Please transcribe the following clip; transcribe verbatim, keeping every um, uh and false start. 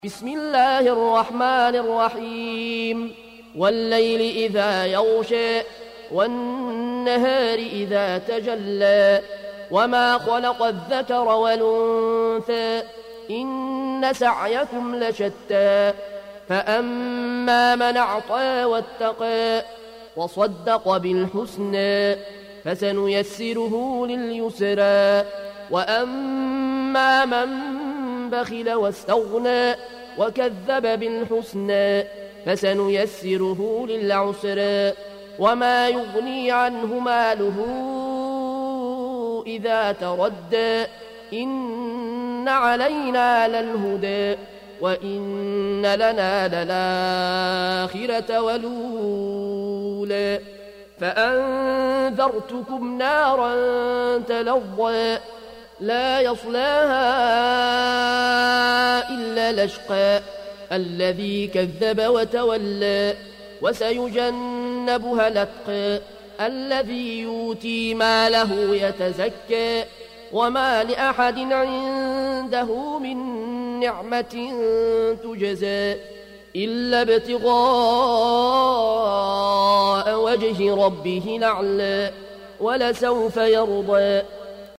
بسم الله الرحمن الرحيم والليل إذا يغشى والنهار إذا تجلى وما خلق الذكر والأنثى إن سعيكم لشتى فأما من أعطى واتقى وصدق بالحسنى فسنيسره لليسرى وأما من بخل واستغنى وكذب بالحسنى فسنيسره للعسرى وما يغني عنه ماله إذا تردى إن علينا للهدى وإن لنا للآخرة والأولى فأنذرتكم نارا تلظى لا يصلاها إلا الأشقى الذي كذب وتولى وسيجنبها الأتقى الذي يؤتي ماله يتزكى وما لأحد عنده من نعمة تجزى إلا ابتغاء وجه ربه الأعلى ولسوف يرضى